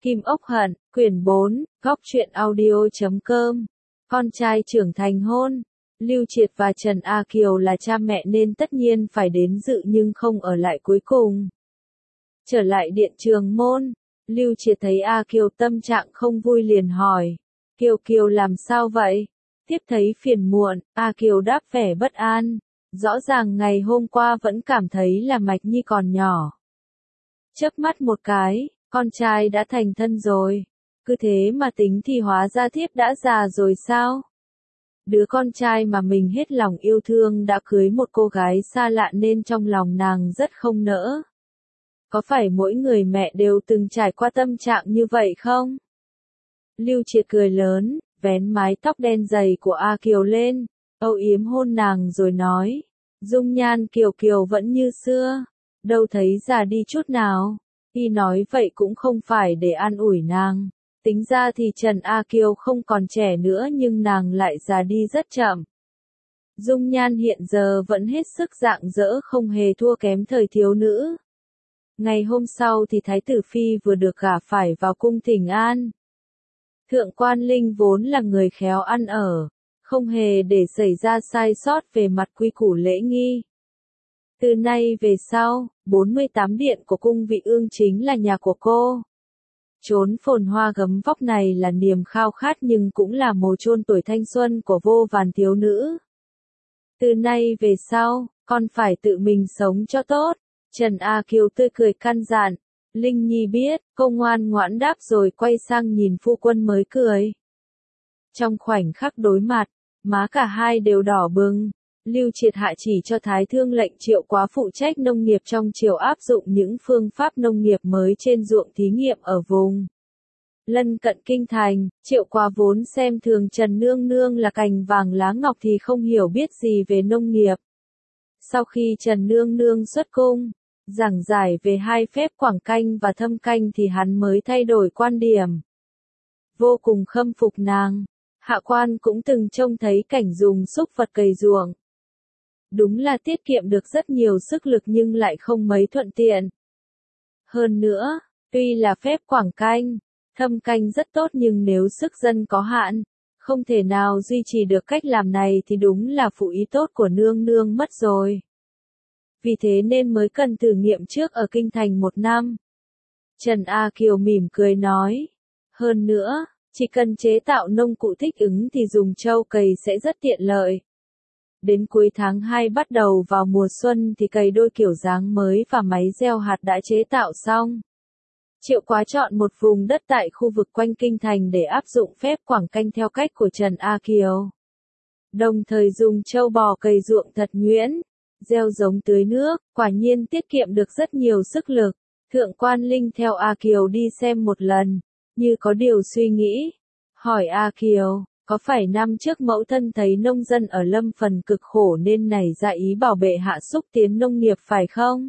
Kim Ốc Hận, quyển 4, góc truyện audio.com. Con trai trưởng thành hôn. Lưu Triệt và Trần A Kiều là cha mẹ nên tất nhiên phải đến dự nhưng không ở lại cuối cùng. Trở lại điện Trường Môn, Lưu Triệt thấy A Kiều tâm trạng không vui liền hỏi. Kiều Kiều làm sao vậy? Tiếp thấy phiền muộn, A Kiều đáp vẻ bất an. Rõ ràng ngày hôm qua vẫn cảm thấy là Mạch Nhi còn nhỏ. Chớp mắt một cái, con trai đã thành thân rồi. Cứ thế mà tính thì hóa ra thiếp đã già rồi sao? Đứa con trai mà mình hết lòng yêu thương đã cưới một cô gái xa lạ nên trong lòng nàng rất không nỡ. Có phải mỗi người mẹ đều từng trải qua tâm trạng như vậy không? Lưu Triệt cười lớn, vén mái tóc đen dày của A Kiều lên, âu yếm hôn nàng rồi nói. Dung nhan Kiều Kiều vẫn như xưa, đâu thấy già đi chút nào. Y nói vậy cũng không phải để an ủi nàng. Tính ra thì Trần A Kiều không còn trẻ nữa nhưng nàng lại già đi rất chậm. Dung nhan hiện giờ vẫn hết sức rạng rỡ không hề thua kém thời thiếu nữ. Ngày hôm sau thì Thái tử Phi vừa được gả phải vào cung thỉnh an. Thượng quan Linh vốn là người khéo ăn ở, không hề để xảy ra sai sót về mặt quy củ lễ nghi. Từ nay về sau, 48 điện của cung vị ương chính là nhà của cô. Chốn phồn hoa gấm vóc này là niềm khao khát nhưng cũng là mồ chôn tuổi thanh xuân của vô vàn thiếu nữ. Từ nay về sau, con phải tự mình sống cho tốt. Trần A Kiều tươi cười căn dặn. Linh Nhi biết, cô ngoan ngoãn đáp rồi quay sang nhìn phu quân mới cười. Trong khoảnh khắc đối mặt, má cả hai đều đỏ bừng. Lưu Triệt hạ chỉ cho Thái Thương lệnh Triệu Quá phụ trách nông nghiệp trong triều áp dụng những phương pháp nông nghiệp mới trên ruộng thí nghiệm ở vùng lân cận kinh thành. Triệu Quá vốn xem thường Trần Nương Nương là cành vàng lá ngọc thì không hiểu biết gì về nông nghiệp. Sau khi Trần Nương Nương xuất cung, giảng giải về hai phép quảng canh và thâm canh thì hắn mới thay đổi quan điểm. Vô cùng khâm phục nàng. Hạ quan cũng từng trông thấy cảnh dùng xúc vật cày ruộng. Đúng là tiết kiệm được rất nhiều sức lực nhưng lại không mấy thuận tiện. Hơn nữa, tuy là phép quảng canh, thâm canh rất tốt nhưng nếu sức dân có hạn, không thể nào duy trì được cách làm này thì đúng là phụ ý tốt của nương nương mất rồi. Vì thế nên mới cần thử nghiệm trước ở kinh thành 1 năm. Trần A Kiều mỉm cười nói. Hơn nữa, chỉ cần chế tạo nông cụ thích ứng thì dùng trâu cày sẽ rất tiện lợi. Đến cuối tháng 2 bắt đầu vào mùa xuân thì cày đôi kiểu dáng mới và máy gieo hạt đã chế tạo xong. Triệu Quá chọn một vùng đất tại khu vực quanh kinh thành để áp dụng phép quảng canh theo cách của Trần A Kiều. Đồng thời dùng trâu bò cày ruộng thật nhuyễn, gieo giống tưới nước, quả nhiên tiết kiệm được rất nhiều sức lực. Thượng quan Linh theo A Kiều đi xem một lần, như có điều suy nghĩ. Hỏi A Kiều, có phải năm trước mẫu thân thấy nông dân ở Lâm Phần cực khổ nên nảy ra ý bảo bệ hạ xúc tiến nông nghiệp phải không?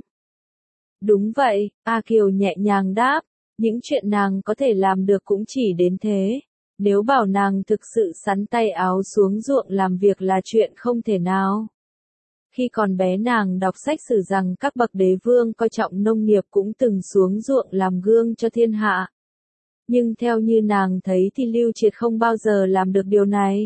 Đúng vậy, A Kiều nhẹ nhàng đáp, những chuyện nàng có thể làm được cũng chỉ đến thế. Nếu bảo nàng thực sự sắn tay áo xuống ruộng làm việc là chuyện không thể nào. Khi còn bé nàng đọc sách sử rằng các bậc đế vương coi trọng nông nghiệp cũng từng xuống ruộng làm gương cho thiên hạ. Nhưng theo như nàng thấy thì Lưu Triệt không bao giờ làm được điều này.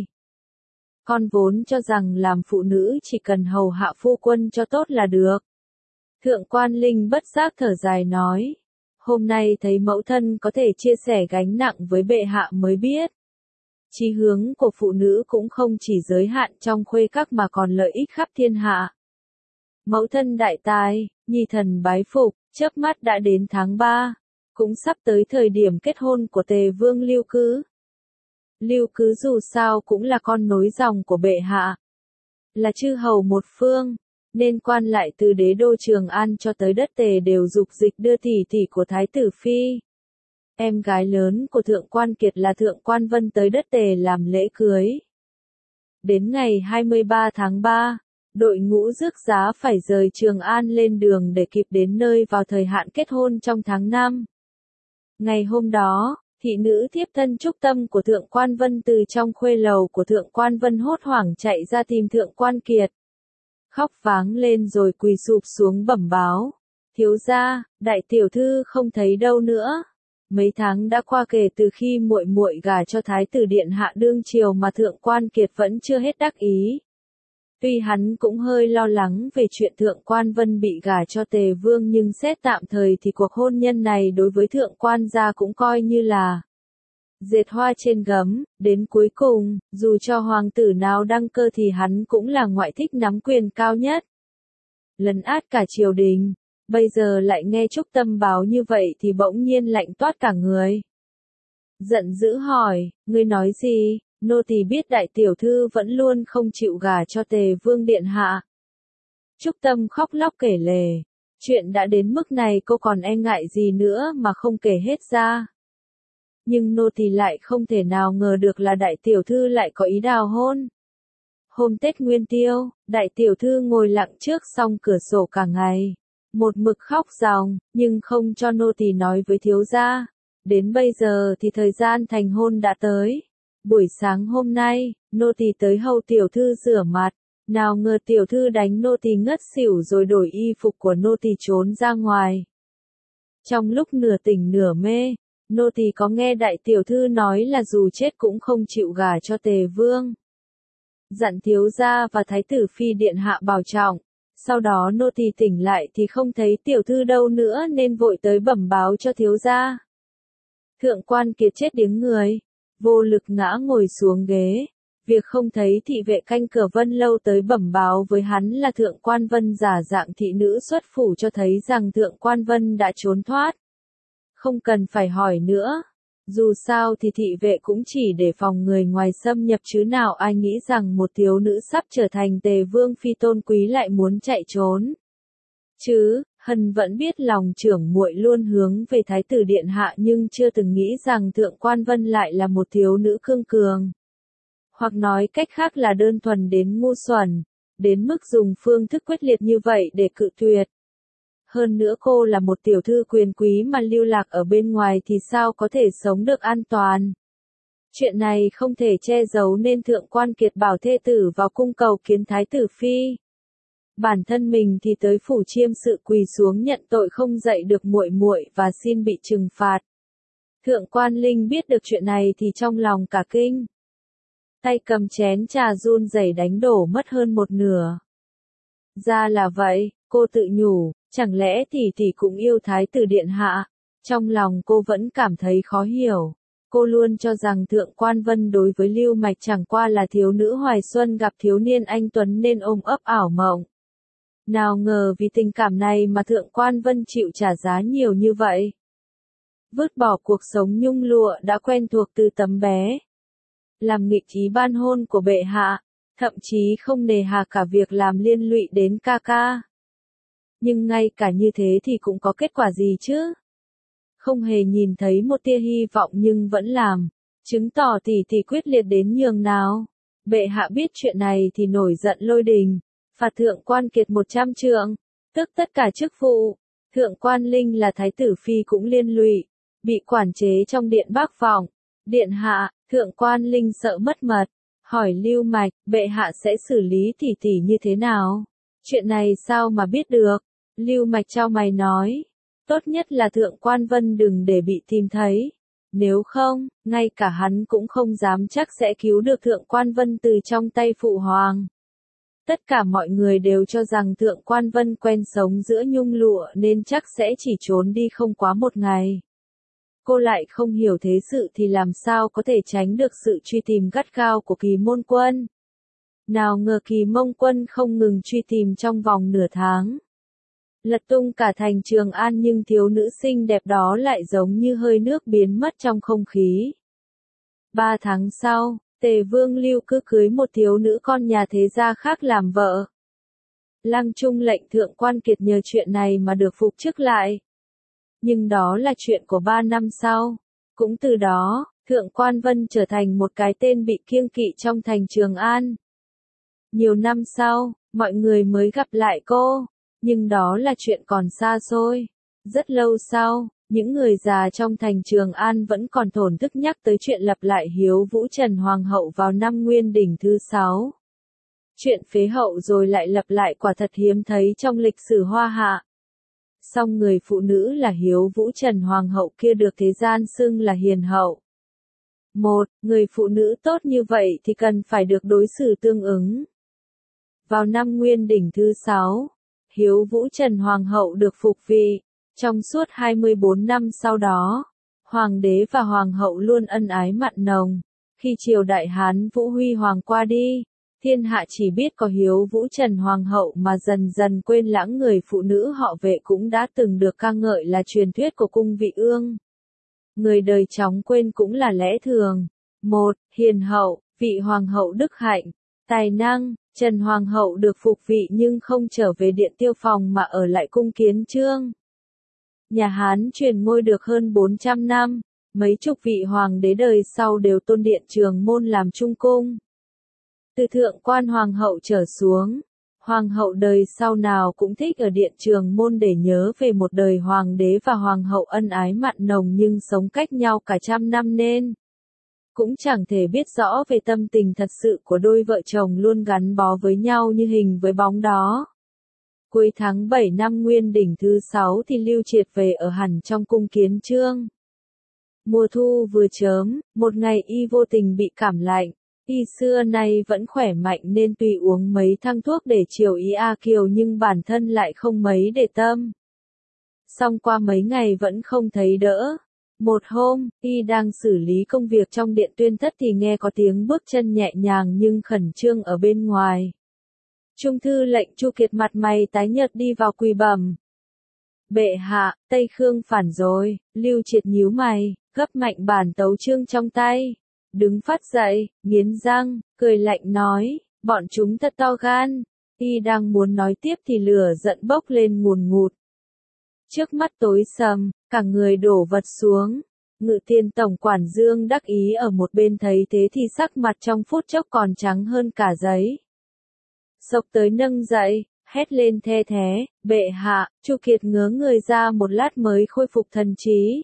Con vốn cho rằng làm phụ nữ chỉ cần hầu hạ phu quân cho tốt là được. Thượng quan Linh bất giác thở dài nói. Hôm nay thấy mẫu thân có thể chia sẻ gánh nặng với bệ hạ mới biết. Chí hướng của phụ nữ cũng không chỉ giới hạn trong khuê các mà còn lợi ích khắp thiên hạ. Mẫu thân đại tài, nhi thần bái phục, chớp mắt đã đến tháng 3. Cũng sắp tới thời điểm kết hôn của Tề Vương Lưu Cứ. Lưu Cứ dù sao cũng là con nối dòng của bệ hạ. Là chư hầu một phương, nên quan lại từ đế đô Trường An cho tới đất Tề đều dục dịch đưa tỷ tỷ của Thái tử Phi. Em gái lớn của Thượng quan Kiệt là Thượng quan Vân tới đất Tề làm lễ cưới. Đến ngày 23 tháng 3, đội ngũ rước giá phải rời Trường An lên đường để kịp đến nơi vào thời hạn kết hôn trong tháng 5. Ngày hôm đó, thị nữ thiếp thân Trúc Tâm của Thượng quan Vân từ trong khuê lầu của Thượng quan Vân hốt hoảng chạy ra tìm Thượng quan Kiệt. Khóc váng lên rồi quỳ sụp xuống bẩm báo. Thiếu gia, đại tiểu thư không thấy đâu nữa. Mấy tháng đã qua kể từ khi muội muội gả cho thái tử điện hạ đương triều mà Thượng Quan Kiệt vẫn chưa hết đắc ý. Tuy hắn cũng hơi lo lắng về chuyện Thượng Quan Vân bị gả cho Tề Vương nhưng xét tạm thời thì cuộc hôn nhân này đối với Thượng Quan gia cũng coi như là dệt hoa trên gấm, đến cuối cùng, dù cho hoàng tử nào đăng cơ thì hắn cũng là ngoại thích nắm quyền cao nhất. Lấn át cả triều đình, bây giờ lại nghe Trúc Tâm báo như vậy thì bỗng nhiên lạnh toát cả người. Giận dữ hỏi, ngươi nói gì? Nô tỳ biết đại tiểu thư vẫn luôn không chịu gả cho Tề Vương điện hạ. Trúc Tâm khóc lóc kể lể, chuyện đã đến mức này cô còn e ngại gì nữa mà không kể hết ra. Nhưng nô tỳ lại không thể nào ngờ được là đại tiểu thư lại có ý đào hôn. Hôm Tết Nguyên Tiêu, đại tiểu thư ngồi lặng trước song cửa sổ cả ngày, một mực khóc ròng, nhưng không cho nô tỳ nói với thiếu gia. Đến bây giờ thì thời gian thành hôn đã tới. Buổi sáng hôm nay, nô tỳ tới hầu tiểu thư rửa mặt, nào ngờ tiểu thư đánh nô tỳ ngất xỉu rồi đổi y phục của nô tỳ trốn ra ngoài. Trong lúc nửa tỉnh nửa mê, nô tỳ có nghe đại tiểu thư nói là dù chết cũng không chịu gả cho Tề Vương. Dặn thiếu gia và thái tử phi điện hạ bảo trọng. Sau đó nô tỳ tỉnh lại thì không thấy tiểu thư đâu nữa nên vội tới bẩm báo cho thiếu gia. Thượng Quan Kiệt chết điếng người, vô lực ngã ngồi xuống ghế. Việc không thấy thị vệ canh cửa Vân Lâu tới bẩm báo với hắn là Thượng Quan Vân giả dạng thị nữ xuất phủ cho thấy rằng Thượng Quan Vân đã trốn thoát. Không cần phải hỏi nữa. Dù sao thì thị vệ cũng chỉ để phòng người ngoài xâm nhập chứ nào ai nghĩ rằng một thiếu nữ sắp trở thành Tề Vương phi tôn quý lại muốn chạy trốn. Chứ, Hân vẫn biết lòng trưởng muội luôn hướng về thái tử điện hạ nhưng chưa từng nghĩ rằng Thượng Quan Vân lại là một thiếu nữ cương cường. Hoặc nói cách khác là đơn thuần đến ngu xuẩn, đến mức dùng phương thức quyết liệt như vậy để cự tuyệt. Hơn nữa cô là một tiểu thư quyền quý mà lưu lạc ở bên ngoài thì sao có thể sống được an toàn. Chuyện này không thể che giấu nên Thượng Quan Kiệt bảo thê tử vào cung cầu kiến thái tử phi. Bản thân mình thì tới phủ chiêm sự quỳ xuống nhận tội không dạy được muội muội và xin bị trừng phạt. Thượng Quan Linh biết được chuyện này thì trong lòng cả kinh. Tay cầm chén trà run rẩy đánh đổ mất hơn một nửa. Ra là vậy, cô tự nhủ, chẳng lẽ tỷ tỷ cũng yêu thái tử điện hạ? Trong lòng cô vẫn cảm thấy khó hiểu. Cô luôn cho rằng Thượng Quan Vân đối với Lưu Mạch chẳng qua là thiếu nữ hoài xuân gặp thiếu niên anh tuấn nên ôm ấp ảo mộng. Nào ngờ vì tình cảm này mà Thượng Quan Vân chịu trả giá nhiều như vậy. Vứt bỏ cuộc sống nhung lụa đã quen thuộc từ tấm bé. Làm nghịch ý ban hôn của bệ hạ, thậm chí không nề hà cả việc làm liên lụy đến ca ca. Nhưng ngay cả như thế thì cũng có kết quả gì chứ? Không hề nhìn thấy một tia hy vọng nhưng vẫn làm, chứng tỏ tỷ tỷ quyết liệt đến nhường nào. Bệ hạ biết chuyện này thì nổi giận lôi đình, phạt Thượng Quan Kiệt 100 trượng, tức tất cả chức vụ. Thượng Quan Linh là thái tử phi cũng liên lụy, bị quản chế trong điện Bác Phòng. Điện hạ, Thượng Quan Linh sợ mất mật, hỏi Lưu Mạch, bệ hạ sẽ xử lý tỷ tỷ như thế nào? Chuyện này sao mà biết được? Lưu Mạch chau mày nói, tốt nhất là Thượng Quan Vân đừng để bị tìm thấy. Nếu không, ngay cả hắn cũng không dám chắc sẽ cứu được Thượng Quan Vân từ trong tay phụ hoàng. Tất cả mọi người đều cho rằng Thượng Quan Vân quen sống giữa nhung lụa nên chắc sẽ chỉ trốn đi không quá một ngày. Cô lại không hiểu thế sự thì làm sao có thể tránh được sự truy tìm gắt gao của Kỳ Môn Quân. Nào ngờ Kỳ Mông Quân không ngừng truy tìm trong vòng nửa tháng. Lật tung cả thành Trường An nhưng thiếu nữ xinh đẹp đó lại giống như hơi nước biến mất trong không khí. 3 tháng sau, Tề Vương Lưu cứ cưới một thiếu nữ con nhà thế gia khác làm vợ. Lăng Trung lệnh Thượng Quan Kiệt nhờ chuyện này mà được phục chức lại. Nhưng đó là chuyện của 3 năm sau. Cũng từ đó, Thượng Quan Vân trở thành một cái tên bị kiêng kỵ trong thành Trường An. Nhiều năm sau, mọi người mới gặp lại cô. Nhưng đó là chuyện còn xa xôi. Rất lâu sau, những người già trong thành Trường An vẫn còn thổn thức nhắc tới chuyện lập lại hiếu vũ Trần Hoàng hậu vào năm Nguyên Đỉnh thứ 6. Chuyện phế hậu rồi lại lập lại quả thật hiếm thấy trong lịch sử Hoa Hạ. Song người phụ nữ là Hiếu Vũ Trần Hoàng hậu kia được thế gian xưng là hiền hậu. Người phụ nữ tốt như vậy thì cần phải được đối xử tương ứng. Vào năm Nguyên Đỉnh thứ 6, Hiếu Vũ Trần Hoàng hậu được phục vị. Trong suốt 24 năm sau đó, Hoàng đế và Hoàng hậu luôn ân ái mặn nồng. Khi triều đại Hán Vũ Huy Hoàng qua đi, thiên hạ chỉ biết có Hiếu Vũ Trần Hoàng hậu mà dần dần quên lãng người phụ nữ họ Vệ cũng đã từng được ca ngợi là truyền thuyết của cung vị ương. Người đời chóng quên cũng là lẽ thường. Hiền hậu, vị Hoàng hậu đức hạnh, tài năng. Trần Hoàng hậu được phục vị nhưng không trở về Điện Tiêu Phòng mà ở lại cung Kiến Chương. Nhà Hán truyền ngôi được hơn 400 năm, mấy chục vị hoàng đế đời sau đều tôn Điện Trường Môn làm trung cung. Từ thượng quan Hoàng hậu trở xuống, Hoàng hậu đời sau nào cũng thích ở Điện Trường Môn để nhớ về một đời Hoàng đế và Hoàng hậu ân ái mặn nồng nhưng sống cách nhau cả trăm năm nên cũng chẳng thể biết rõ về tâm tình thật sự của đôi vợ chồng luôn gắn bó với nhau như hình với bóng đó. Cuối tháng 7 năm Nguyên Đỉnh thứ 6 thì Lưu Triệt về ở hẳn trong cung Kiến Chương. Mùa thu vừa chớm, một ngày y vô tình bị cảm lạnh. Y xưa nay vẫn khỏe mạnh nên tùy uống mấy thang thuốc để chiều ý A Kiều nhưng bản thân lại không mấy để tâm. Xong qua mấy ngày vẫn không thấy đỡ. Một hôm, y đang xử lý công việc trong điện tuyên thất thì nghe có tiếng bước chân nhẹ nhàng nhưng khẩn trương ở bên ngoài. Trung thư lệnh Chu Kiệt mặt mày tái nhợt đi vào quỳ bẩm. Bệ hạ, Tây Khương phản rồi. Lưu Triệt nhíu mày, gấp mạnh bản tấu chương trong tay. Đứng phát dậy, nghiến răng, cười lạnh nói, bọn chúng thật to gan. Y đang muốn nói tiếp thì lửa giận bốc lên ngùn ngụt. Trước mắt tối sầm, cả người đổ vật xuống. Ngự Tiền tổng quản Dương đắc ý ở một bên thấy thế thì sắc mặt trong phút chốc còn trắng hơn cả giấy. Xộc tới nâng dậy, hét lên the thé, bệ hạ. Chu Kiệt ngớ người ra một lát mới khôi phục thần trí.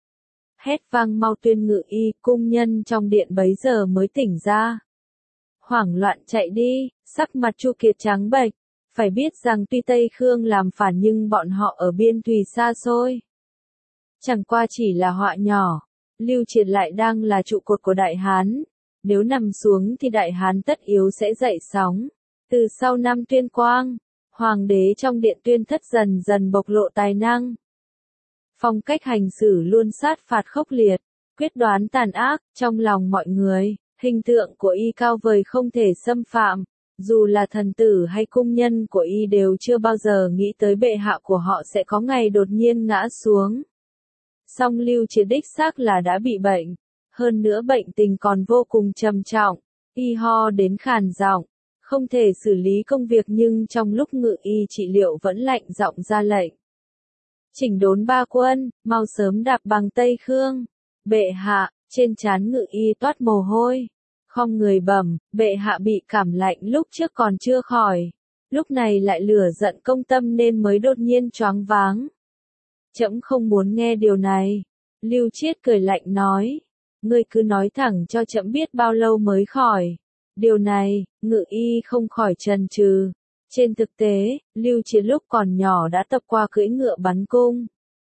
Hét vang mau tuyên ngự y, cung nhân trong điện bấy giờ mới tỉnh ra. Hoảng loạn chạy đi, sắc mặt Chu Kiệt trắng bệch. Phải biết rằng tuy Tây Khương làm phản nhưng bọn họ ở biên thùy xa xôi. Chẳng qua chỉ là họa nhỏ, Lưu Triệt lại đang là trụ cột của Đại Hán. Nếu nằm xuống thì Đại Hán tất yếu sẽ dậy sóng. Từ sau năm Tuyên Quang, Hoàng đế trong điện tuyên thất dần dần bộc lộ tài năng. Phong cách hành xử luôn sát phạt khốc liệt, quyết đoán tàn ác, trong lòng mọi người, hình tượng của y cao vời không thể xâm phạm. Dù là thần tử hay cung nhân của y đều chưa bao giờ nghĩ tới bệ hạ của họ sẽ có ngày đột nhiên ngã xuống. Song Lưu Triệt đích xác là đã bị bệnh, hơn nữa bệnh tình còn vô cùng trầm trọng, y ho đến khàn giọng, không thể xử lý công việc nhưng trong lúc ngự y trị liệu vẫn lạnh giọng ra lệnh. Chỉnh đốn ba quân, mau sớm đạp bằng Tây Khương. Bệ hạ, trên trán ngự y toát mồ hôi. Khom người bẩm, bệ hạ bị cảm lạnh lúc trước còn chưa khỏi. Lúc này lại lửa giận công tâm nên mới đột nhiên choáng váng. Trẫm không muốn nghe điều này. Lưu Triệt cười lạnh nói. Ngươi cứ nói thẳng cho trẫm biết bao lâu mới khỏi. Điều này, ngự y không khỏi chần chừ. Trên thực tế, Lưu Triệt lúc còn nhỏ đã tập qua cưỡi ngựa bắn cung,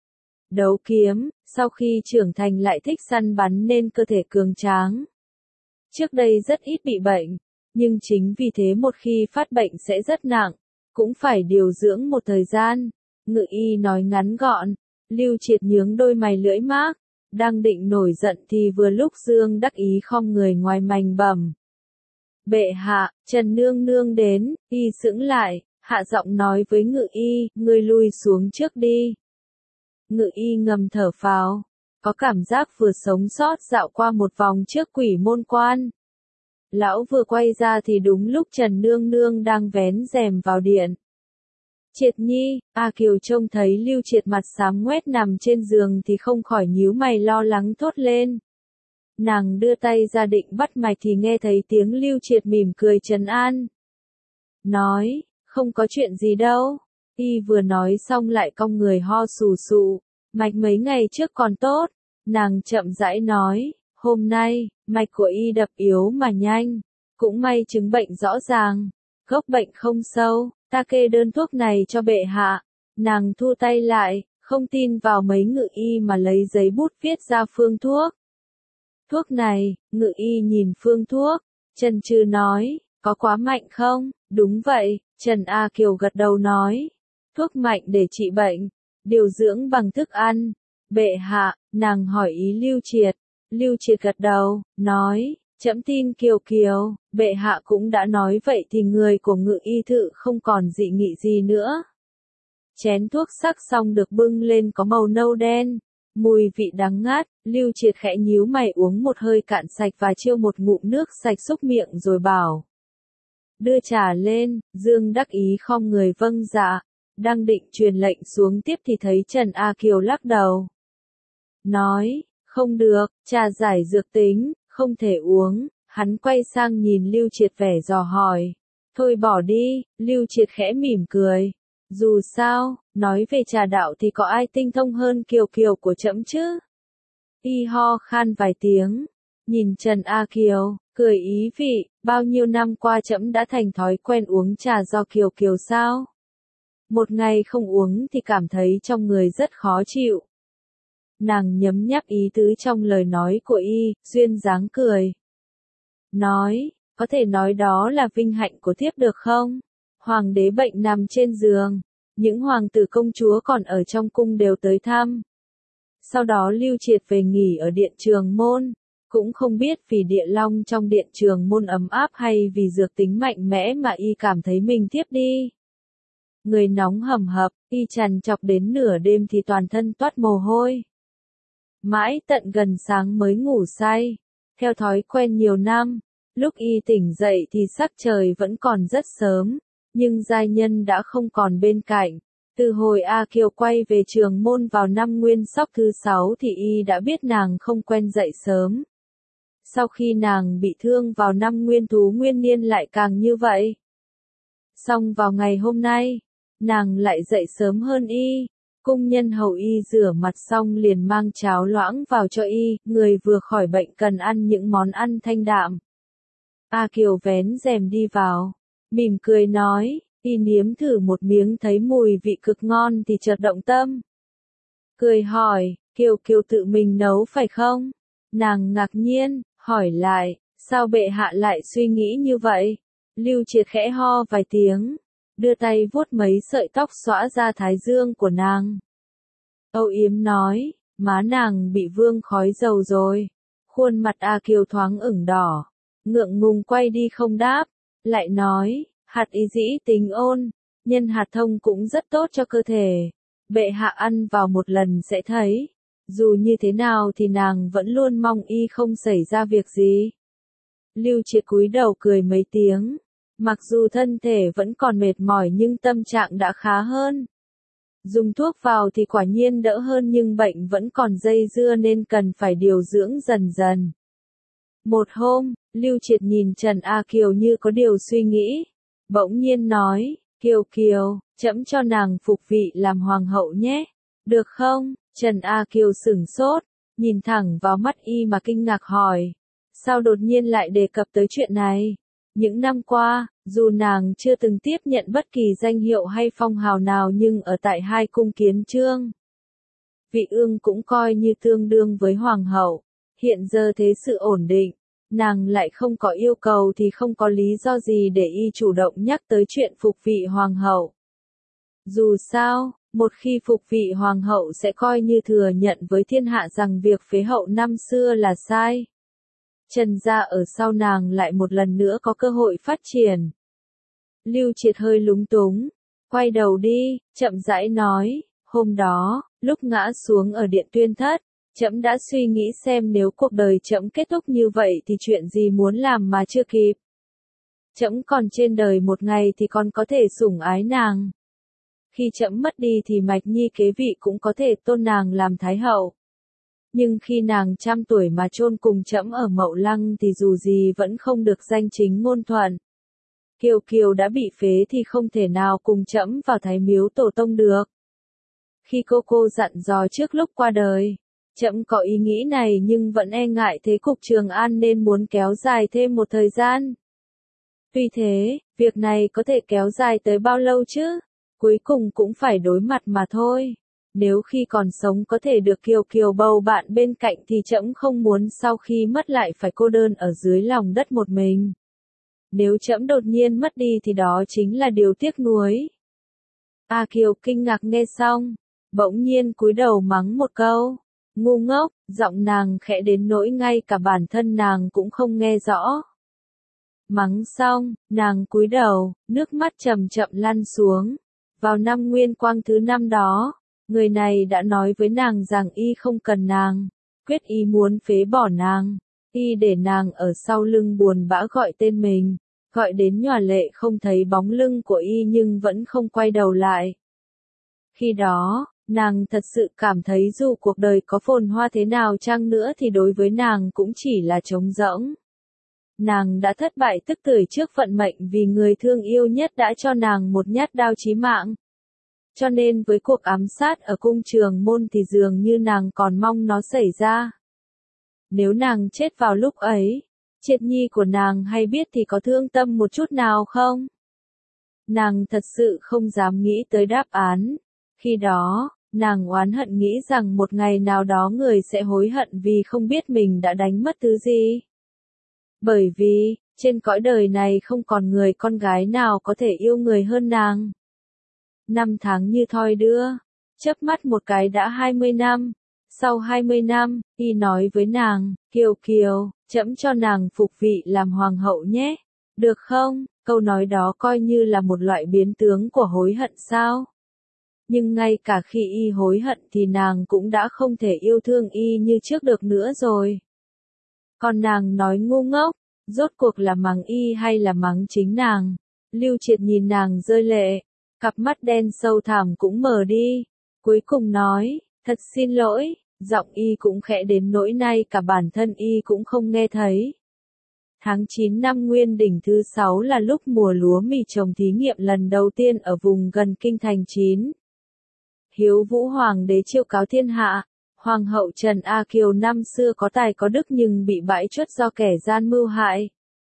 đấu kiếm, sau khi trưởng thành lại thích săn bắn nên cơ thể cường tráng. Trước đây rất ít bị bệnh, nhưng chính vì thế một khi phát bệnh sẽ rất nặng, cũng phải điều dưỡng một thời gian. Ngự y nói ngắn gọn, Lưu Triệt nhướng đôi mày lưỡi mác, đang định nổi giận thì vừa lúc Dương đắc ý khom người ngoài mành bẩm. Bệ hạ, Trần nương nương đến. Y sững lại, hạ giọng nói với ngự y, ngươi lui xuống trước đi. Ngự y ngầm thở phào, có cảm giác vừa sống sót dạo qua một vòng trước Quỷ Môn Quan. Lão vừa quay ra thì đúng lúc Trần nương nương đang vén rèm vào điện. Triệt nhi, A Kiều trông thấy Lưu Triệt mặt xám ngoét nằm trên giường thì không khỏi nhíu mày lo lắng thốt lên. Nàng đưa tay ra định bắt mạch thì nghe thấy tiếng Lưu Triệt mỉm cười trấn an. Nói, không có chuyện gì đâu. Y vừa nói xong lại cong người ho sù sụ. Mạch mấy ngày trước còn tốt. Nàng chậm rãi nói, hôm nay, mạch của y đập yếu mà nhanh. Cũng may chứng bệnh rõ ràng. Gốc bệnh không sâu, ta kê đơn thuốc này cho bệ hạ. Nàng thu tay lại, không tin vào mấy ngự y mà lấy giấy bút viết ra phương thuốc. Thuốc này, ngự y nhìn phương thuốc, Trần Trừ nói, có quá mạnh không? Đúng vậy, Trần A Kiều gật đầu nói. Thuốc mạnh để trị bệnh, điều dưỡng bằng thức ăn. Bệ hạ, nàng hỏi ý Lưu Triệt. Lưu Triệt gật đầu, nói, trẫm tin Kiều Kiều, bệ hạ cũng đã nói vậy thì người của ngự y thự không còn dị nghị gì nữa. Chén thuốc sắc xong được bưng lên có màu nâu đen, mùi vị đắng ngát, Lưu Triệt khẽ nhíu mày uống một hơi cạn sạch và chiêu một ngụm nước sạch xúc miệng rồi bảo. Đưa trà lên, Dương đắc ý khom người vâng dạ, đang định truyền lệnh xuống tiếp thì thấy Trần A Kiều lắc đầu. Nói, không được, trà giải dược tính, không thể uống, hắn quay sang nhìn Lưu Triệt vẻ dò hỏi. Thôi bỏ đi, Lưu Triệt khẽ mỉm cười. Dù sao, nói về trà đạo thì có ai tinh thông hơn Kiều Kiều của trẫm chứ? Y ho khan vài tiếng, nhìn Trần A Kiều, cười ý vị, bao nhiêu năm qua trẫm đã thành thói quen uống trà do Kiều Kiều sao? Một ngày không uống thì cảm thấy trong người rất khó chịu. Nàng nhấm nháp ý tứ trong lời nói của y, duyên dáng cười. Nói, có thể nói đó là vinh hạnh của thiếp được không? Hoàng đế bệnh nằm trên giường, những hoàng tử công chúa còn ở trong cung đều tới thăm. Sau đó Lưu Triệt về nghỉ ở điện Trường Môn, cũng không biết vì địa long trong điện Trường Môn ấm áp hay vì dược tính mạnh mẽ mà y cảm thấy mình thiếp đi. Người nóng hầm hập, y trằn trọc đến nửa đêm thì toàn thân toát mồ hôi. Mãi tận gần sáng mới ngủ say, theo thói quen nhiều năm, lúc y tỉnh dậy thì sắc trời vẫn còn rất sớm, nhưng giai nhân đã không còn bên cạnh. Từ hồi A Kiều quay về Trường Môn vào năm Nguyên Sóc thứ 6 thì y đã biết nàng không quen dậy sớm. Sau khi nàng bị thương vào năm Nguyên Thú Nguyên Niên lại càng như vậy. Xong vào ngày hôm nay, nàng lại dậy sớm hơn y. Cung nhân hầu y rửa mặt xong liền mang cháo loãng vào cho y, người vừa khỏi bệnh cần ăn những món ăn thanh đạm. A Kiều vén rèm đi vào, mỉm cười nói, y nếm thử một miếng thấy mùi vị cực ngon thì chợt động tâm. Cười hỏi, Kiều Kiều tự mình nấu phải không? Nàng ngạc nhiên, hỏi lại, sao bệ hạ lại suy nghĩ như vậy? Lưu Triệt khẽ ho vài tiếng, đưa tay vuốt mấy sợi tóc xõa ra thái dương của nàng. Âu yếm nói, má nàng bị vương khói dầu rồi. Khuôn mặt A Kiều thoáng ửng đỏ, ngượng ngùng quay đi không đáp, lại nói, hạt ý dĩ tính ôn, nhân hạt thông cũng rất tốt cho cơ thể. Bệ hạ ăn vào một lần sẽ thấy, dù như thế nào thì nàng vẫn luôn mong y không xảy ra việc gì. Lưu Triệt cúi đầu cười mấy tiếng, mặc dù thân thể vẫn còn mệt mỏi nhưng tâm trạng đã khá hơn. Dùng thuốc vào thì quả nhiên đỡ hơn nhưng bệnh vẫn còn dây dưa nên cần phải điều dưỡng dần dần. Một hôm, Lưu Triệt nhìn Trần A Kiều như có điều suy nghĩ, bỗng nhiên nói, Kiều Kiều, trẫm cho nàng phục vị làm hoàng hậu nhé, được không? Trần A Kiều sửng sốt, nhìn thẳng vào mắt y mà kinh ngạc hỏi, sao đột nhiên lại đề cập tới chuyện này? Những năm qua, dù nàng chưa từng tiếp nhận bất kỳ danh hiệu hay phong hào nào nhưng ở tại hai cung Kiến Chương, vị ương cũng coi như tương đương với hoàng hậu. Hiện giờ thế sự ổn định, nàng lại không có yêu cầu thì không có lý do gì để y chủ động nhắc tới chuyện phục vị hoàng hậu. Dù sao, một khi phục vị hoàng hậu sẽ coi như thừa nhận với thiên hạ rằng việc phế hậu năm xưa là sai. Trần gia ở sau nàng lại một lần nữa có cơ hội phát triển. Lưu Triệt hơi lúng túng, quay đầu đi, chậm rãi nói, hôm đó, lúc ngã xuống ở điện Tuyên Thất, trẫm đã suy nghĩ xem nếu cuộc đời trẫm kết thúc như vậy thì chuyện gì muốn làm mà chưa kịp. Trẫm còn trên đời một ngày thì còn có thể sủng ái nàng. Khi trẫm mất đi thì Mạch Nhi kế vị cũng có thể tôn nàng làm thái hậu. Nhưng khi nàng 100 tuổi mà chôn cùng trẫm ở Mậu Lăng thì dù gì vẫn không được danh chính ngôn thuận. Kiều Kiều đã bị phế thì không thể nào cùng trẫm vào Thái Miếu Tổ Tông được. Khi cô dặn dò trước lúc qua đời, trẫm có ý nghĩ này nhưng vẫn e ngại thế cục Trường An nên muốn kéo dài thêm một thời gian. Tuy thế, việc này có thể kéo dài tới bao lâu chứ? Cuối cùng cũng phải đối mặt mà thôi. Nếu khi còn sống có thể được Kiều Kiều bầu bạn bên cạnh thì trẫm không muốn sau khi mất lại phải cô đơn ở dưới lòng đất một mình. Nếu trẫm đột nhiên mất đi thì đó chính là điều tiếc nuối. A Kiều kinh ngạc nghe xong, bỗng nhiên cúi đầu mắng một câu. Ngu ngốc, giọng nàng khẽ đến nỗi ngay cả bản thân nàng cũng không nghe rõ. Mắng xong, nàng cúi đầu, nước mắt chậm chậm lăn xuống. Vào năm Nguyên Quang thứ 5 đó, người này đã nói với nàng rằng y không cần nàng, quyết y muốn phế bỏ nàng, y để nàng ở sau lưng buồn bã gọi tên mình, gọi đến nhòa lệ không thấy bóng lưng của y nhưng vẫn không quay đầu lại. Khi đó, nàng thật sự cảm thấy dù cuộc đời có phồn hoa thế nào chăng nữa thì đối với nàng cũng chỉ là trống rỗng. Nàng đã thất bại tức tưởi trước vận mệnh vì người thương yêu nhất đã cho nàng một nhát đao chí mạng. Cho nên với cuộc ám sát ở cung Trường Môn thì dường như nàng còn mong nó xảy ra. Nếu nàng chết vào lúc ấy, Triệt Nhi của nàng hay biết thì có thương tâm một chút nào không? Nàng thật sự không dám nghĩ tới đáp án. Khi đó, nàng oán hận nghĩ rằng một ngày nào đó người sẽ hối hận vì không biết mình đã đánh mất thứ gì. Bởi vì, trên cõi đời này không còn người con gái nào có thể yêu người hơn nàng. 5 tháng như thoi đưa, chớp mắt một cái đã 20 năm. Sau 20 năm, y nói với nàng, Kiều Kiều, trẫm cho nàng phục vị làm hoàng hậu nhé. Được không? Câu nói đó coi như là một loại biến tướng của hối hận sao? Nhưng ngay cả khi y hối hận thì nàng cũng đã không thể yêu thương y như trước được nữa rồi. Còn nàng nói ngu ngốc, rốt cuộc là mắng y hay là mắng chính nàng? Lưu Triệt nhìn nàng rơi lệ, cặp mắt đen sâu thẳm cũng mờ đi, cuối cùng nói, thật xin lỗi, giọng y cũng khẽ đến nỗi nay cả bản thân y cũng không nghe thấy. Tháng 9 năm Nguyên Đỉnh thứ 6 là lúc mùa lúa mì trồng thí nghiệm lần đầu tiên ở vùng gần kinh thành 9. Hiếu Vũ Hoàng đế chiêu cáo thiên hạ, Hoàng hậu Trần A Kiều năm xưa có tài có đức nhưng bị bãi truất do kẻ gian mưu hại.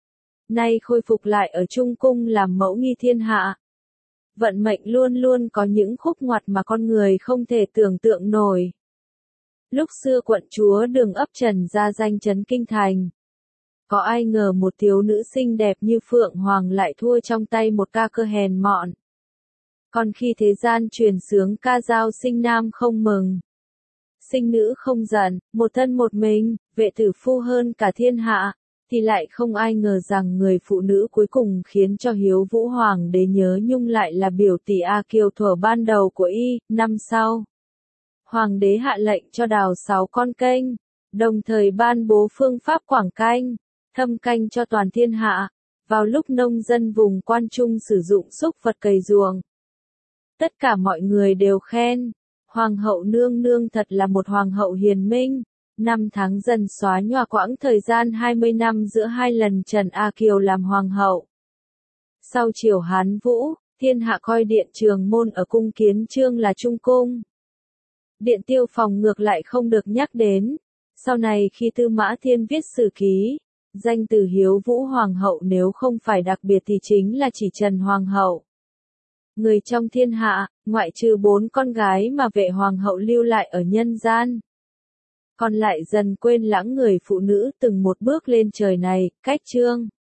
Nay khôi phục lại ở Trung Cung làm mẫu nghi thiên hạ. Vận mệnh luôn luôn có những khúc ngoặt mà con người không thể tưởng tượng nổi. Lúc xưa quận chúa Đường ấp Trần ra danh chấn kinh thành. Có ai ngờ một thiếu nữ xinh đẹp như Phượng Hoàng lại thua trong tay một ca cơ hèn mọn. Còn khi thế gian truyền sướng ca dao sinh nam không mừng, sinh nữ không giận, một thân một mình, vệ tử phu hơn cả thiên hạ, thì lại không ai ngờ rằng người phụ nữ cuối cùng khiến cho Hiếu Vũ Hoàng đế nhớ nhung lại là biểu tỷ A Kiều thuở ban đầu của y. Năm sau, Hoàng đế hạ lệnh cho đào 6 con kênh, đồng thời ban bố phương pháp quảng canh, thâm canh cho toàn thiên hạ, vào lúc nông dân vùng Quan Trung sử dụng xúc vật cày ruộng. Tất cả mọi người đều khen, Hoàng hậu nương nương thật là một hoàng hậu hiền minh. 5 tháng dần xóa nhòa quãng thời gian 20 năm giữa hai lần Trần A Kiều làm hoàng hậu. Sau triều Hán Vũ, thiên hạ coi điện Trường Môn ở cung Kiến Chương là trung cung. Điện Tiêu Phòng ngược lại không được nhắc đến. Sau này khi Tư Mã Thiên viết sử ký, danh từ Hiếu Vũ Hoàng hậu nếu không phải đặc biệt thì chính là chỉ Trần Hoàng hậu. Người trong thiên hạ, ngoại trừ 4 con gái mà vệ hoàng hậu lưu lại ở nhân gian, còn lại dần quên lãng người phụ nữ từng một bước lên trời này, cách Chương.